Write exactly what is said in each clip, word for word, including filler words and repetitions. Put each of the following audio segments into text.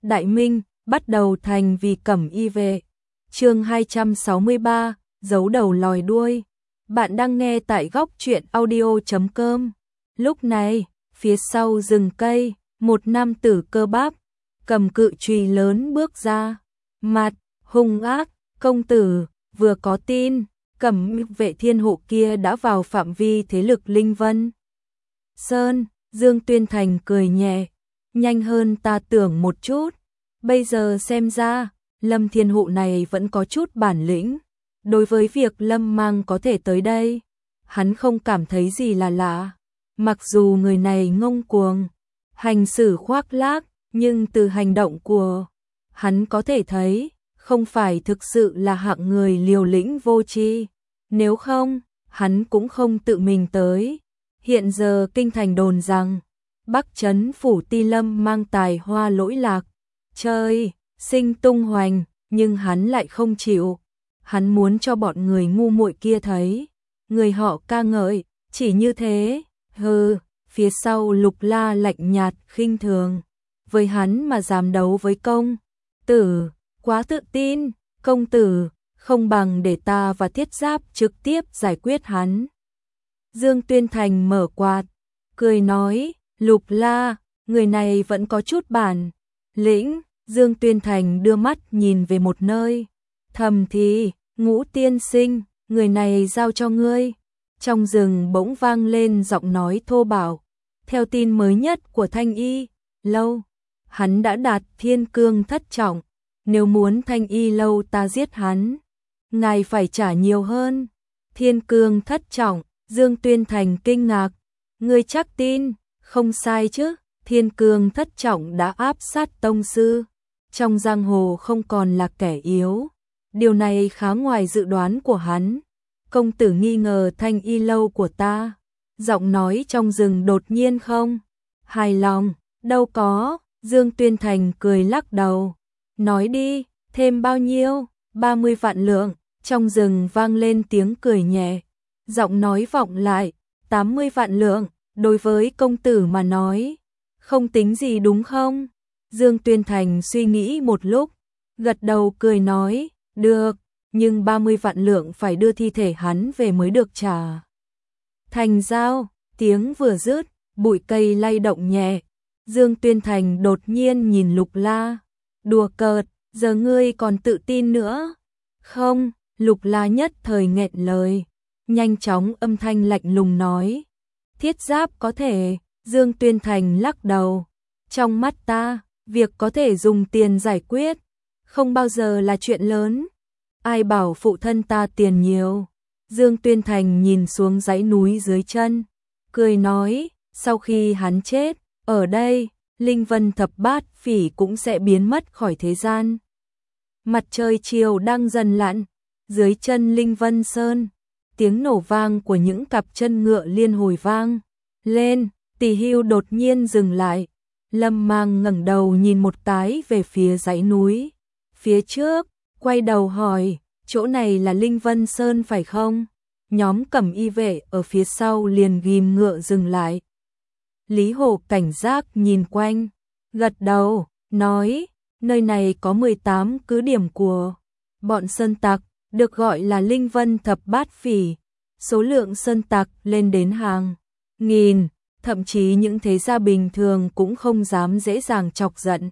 Đại Minh, bắt đầu thành vì cẩm y vệ. Chương hai trăm sáu mươi ba, giấu đầu lòi đuôi. Bạn đang nghe tại góc truyện audio chấm com. Lúc này, phía sau rừng cây, một nam tử cơ bắp, cầm cự chùy lớn bước ra, mặt hung ác, "Công tử, vừa có tin, cẩm vệ thiên hộ kia đã vào phạm vi thế lực Linh Vân Sơn." Dương Tuyên Thành cười nhẹ, "Nhanh hơn ta tưởng một chút, bây giờ xem ra, Lâm Thiên Hộ này vẫn có chút bản lĩnh." Đối với việc Lâm Mang có thể tới đây, hắn không cảm thấy gì là lạ. Mặc dù người này ngông cuồng, hành xử khoác lác, nhưng từ hành động của hắn có thể thấy, không phải thực sự là hạng người liều lĩnh vô tri. Nếu không, hắn cũng không tự mình tới. Hiện giờ kinh thành đồn rằng, Bắc Trấn phủ Ti Lâm Mang tài hoa lỗi lạc, chơi, sinh tung hoành, nhưng hắn lại không chịu. Hắn muốn cho bọn người ngu muội kia thấy, người họ ca ngợi, chỉ như thế. Hừ, phía sau Lục La lạnh nhạt khinh thường, với hắn mà dám đấu với công tử, quá tự tin. "Công tử, không bằng để ta và Thiết Giáp trực tiếp giải quyết hắn." Dương Tuyên Thành mở quạt, cười nói, "Lục La, người này vẫn có chút bản lĩnh." Dương Tuyên Thành đưa mắt nhìn về một nơi, thầm thì, "Ngũ tiên sinh, người này giao cho ngươi." Trong rừng bỗng vang lên giọng nói thô bạo. Theo tin mới nhất của Thanh Y Lâu, hắn đã đạt thiên cương thất trọng. Nếu muốn Thanh Y Lâu ta giết hắn, ngài phải trả nhiều hơn. Thiên cương thất trọng, Dương Tuyên Thành kinh ngạc. "Ngươi chắc tin?" "Không sai chứ, thiên cương thất trọng đã áp sát tông sư. Trong giang hồ không còn là kẻ yếu." Điều này khá ngoài dự đoán của hắn. "Công tử nghi ngờ Thanh Y Lâu của ta?" Giọng nói trong rừng đột nhiên không hài lòng. "Đâu có." Dương Tuyên Thành cười lắc đầu. "Nói đi, thêm bao nhiêu?" ba mươi vạn lượng." Trong rừng vang lên tiếng cười nhẹ. Giọng nói vọng lại, tám mươi vạn lượng, đối với công tử mà nói, không tính gì đúng không?" Dương Tuyên Thành suy nghĩ một lúc, gật đầu cười nói, "Được, nhưng ba mươi vạn lượng phải đưa thi thể hắn về mới được trả." "Thành giao." Tiếng vừa dứt, bụi cây lay động nhẹ. Dương Tuyên Thành đột nhiên nhìn Lục La, đùa cợt, "Giờ ngươi còn tự tin nữa?" "Không." Lục La nhất thời nghẹn lời, nhanh chóng âm thanh lạnh lùng nói, "Thiết Giáp có thể." Dương Tuyên Thành lắc đầu, "Trong mắt ta, việc có thể dùng tiền giải quyết, không bao giờ là chuyện lớn. Ai bảo phụ thân ta tiền nhiều." Dương Tuyên Thành nhìn xuống dãy núi dưới chân, cười nói, "Sau khi hắn chết, ở đây, Linh Vân thập bát phỉ cũng sẽ biến mất khỏi thế gian." Mặt trời chiều đang dần lặn, dưới chân Linh Vân Sơn, tiếng nổ vang của những cặp chân ngựa liên hồi vang lên. Tỷ Hưu đột nhiên dừng lại. Lâm Mang ngẩng đầu nhìn một cái về phía dãy núi phía trước, quay đầu hỏi, "Chỗ này là Linh Vân Sơn phải không?" Nhóm cẩm y vệ ở phía sau liền ghim ngựa dừng lại. Lý Hổ cảnh giác nhìn quanh, gật đầu, nói, "Nơi này có mười tám cứ điểm của bọn sơn tặc, được gọi là Linh Vân thập bát phỉ. Số lượng sơn tặc lên đến hàng nghìn, thậm chí những thế gia bình thường cũng không dám dễ dàng chọc giận."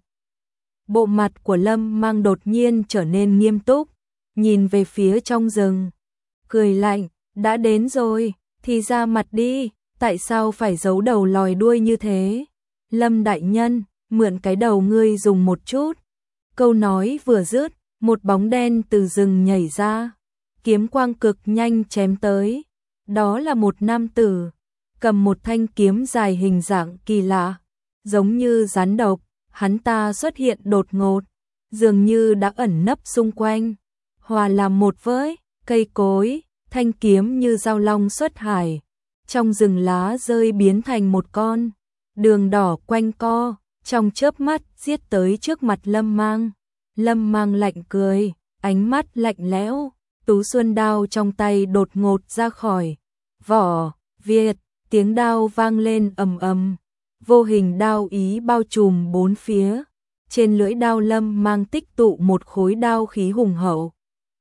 Bộ mặt của Lâm Mang đột nhiên trở nên nghiêm túc, nhìn về phía trong rừng, cười lạnh, "Đã đến rồi, thì ra mặt đi, tại sao phải giấu đầu lòi đuôi như thế? Lâm đại nhân, mượn cái đầu ngươi dùng một chút." Câu nói vừa dứt, một bóng đen từ rừng nhảy ra, kiếm quang cực nhanh chém tới. Đó là một nam tử, cầm một thanh kiếm dài hình dạng kỳ lạ, giống như rắn độc. Hắn ta xuất hiện đột ngột, dường như đã ẩn nấp xung quanh, hòa làm một với cây cối. Thanh kiếm như dao long xuất hải, trong rừng lá rơi biến thành một con đường đỏ quanh co, trong chớp mắt giết tới trước mặt Lâm Mang. Lâm Mang lạnh cười, ánh mắt lạnh lẽo, tú xuân đao trong tay đột ngột ra khỏi vỏ, Việt, tiếng đao vang lên ầm ầm, vô hình đao ý bao trùm bốn phía. trên lưỡi đao Lâm Mang tích tụ một khối đao khí hùng hậu.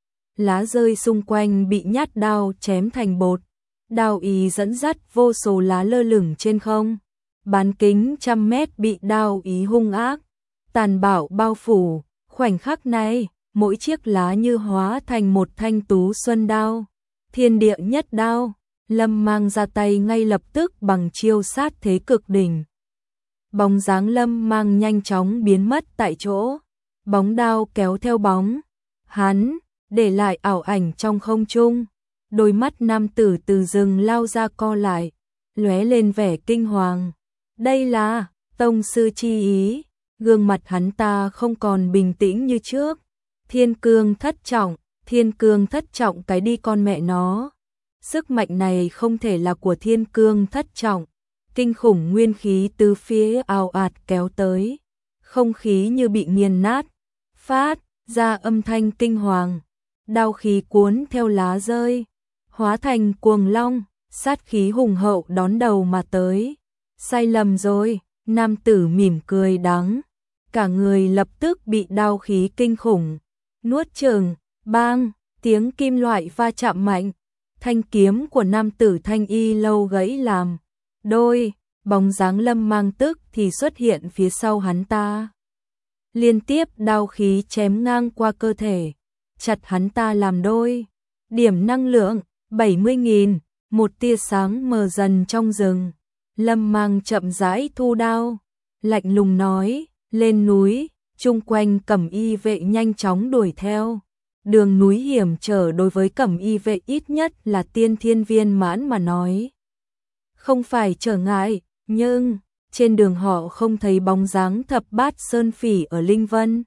Lá rơi xung quanh bị nhát đao chém thành bột, đao ý dẫn dắt vô số lá lơ lửng trên không, bán kính trăm mét bị đao ý hung ác, tàn bạo bao phủ, khoảnh khắc này, mỗi chiếc lá như hóa thành một thanh tú xuân đao, thiên địa nhất đao, Lâm Mang ra tay ngay lập tức bằng chiêu sát thế cực đỉnh. Bóng dáng Lâm Mang nhanh chóng biến mất tại chỗ, bóng đao kéo theo bóng, hắn để lại ảo ảnh trong không trung, đôi mắt nam tử từ rừng lao ra co lại, lóe lên vẻ kinh hoàng. Đây là tông sư chi ý, gương mặt hắn ta không còn bình tĩnh như trước. Thiên cương thất trọng, thiên cương thất trọng cái đi con mẹ nó. Sức mạnh này không thể là của thiên cương thất trọng. Kinh khủng nguyên khí từ phía ào ạt kéo tới, không khí như bị nghiền nát, phát ra âm thanh kinh hoàng, đao khí cuốn theo lá rơi, hóa thành cuồng long, sát khí hùng hậu đón đầu mà tới. Sai lầm rồi, nam tử mỉm cười đắng, cả người lập tức bị đao khí kinh khủng nuốt chửng. Bang, tiếng kim loại va chạm mạnh, thanh kiếm của nam tử thanh y lâu gãy làm đôi, bóng dáng Lâm Mang tức thì xuất hiện phía sau hắn ta. Liên tiếp đao khí chém ngang qua cơ thể, chặt hắn ta làm đôi. Điểm năng lượng bảy mươi nghìn, một tia sáng mờ dần trong rừng. Lâm Mang chậm rãi thu đao, lạnh lùng nói, lên núi. Chung quanh Cẩm Y vệ nhanh chóng đuổi theo. Đường núi hiểm trở đối với Cẩm Y vệ ít nhất là tiên thiên viên mãn mà nói không phải trở ngại, nhưng trên đường họ không thấy bóng dáng thập bát sơn phỉ ở Linh Vân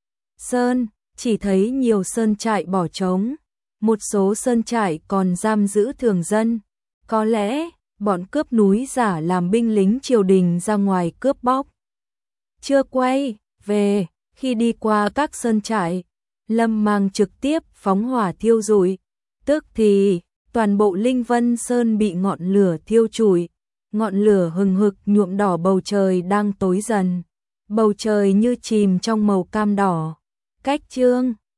Sơn, chỉ thấy nhiều sơn trại bỏ trống, một số sơn trại còn giam giữ thường dân. Có lẽ bọn cướp núi giả làm binh lính triều đình ra ngoài cướp bóc. Chưa quay về, khi đi qua các sơn trại, Lâm Mang trực tiếp phóng hỏa thiêu rụi, tức thì toàn bộ Linh Vân Sơn bị ngọn lửa thiêu trụi, ngọn lửa hừng hực nhuộm đỏ bầu trời đang tối dần, bầu trời như chìm trong màu cam đỏ. Cách chương